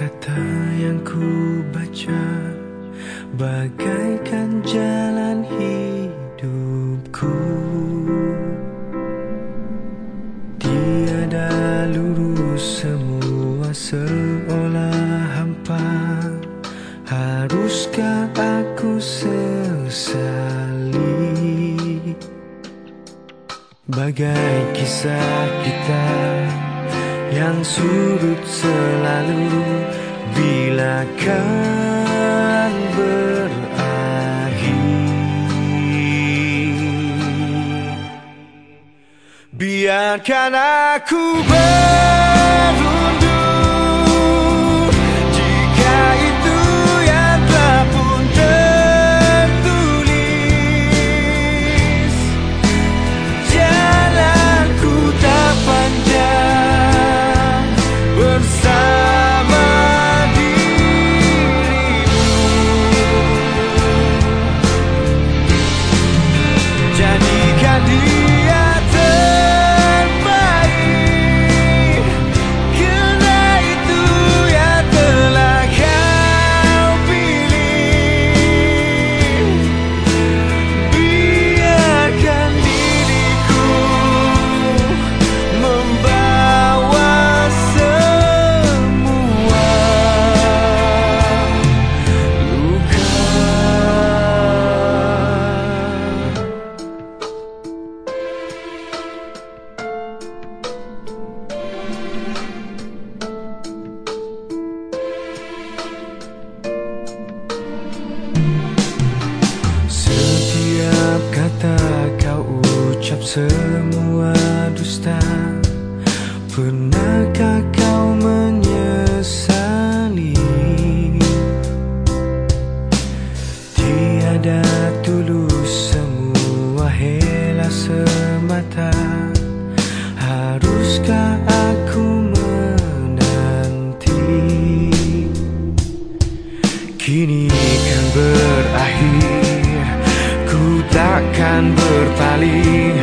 kata yang ku baca bagaikan jalan hidupku. Tiada lurus, semua seolah hampa. Haruskah aku sesali bagai kisah kita yang surut selalu? Bila kan berakhir, biarkan aku berundur jika itu yang telah pun tertulis. Jalanku tak panjang bersama dirimu. Jadikan dia terbaik, karena itu yang telah kau pilih. Biarkan diriku membawa semua luka. Setiap kata kau ucap semua dusta. Pernahkah kau menyesali? Tiada tulus, semua hela semata. Haruskah aku menanti? Kini kan berakhir, ku takkan berpaling.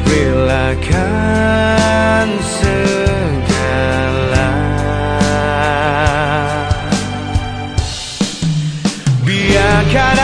Relakan segala, biarkan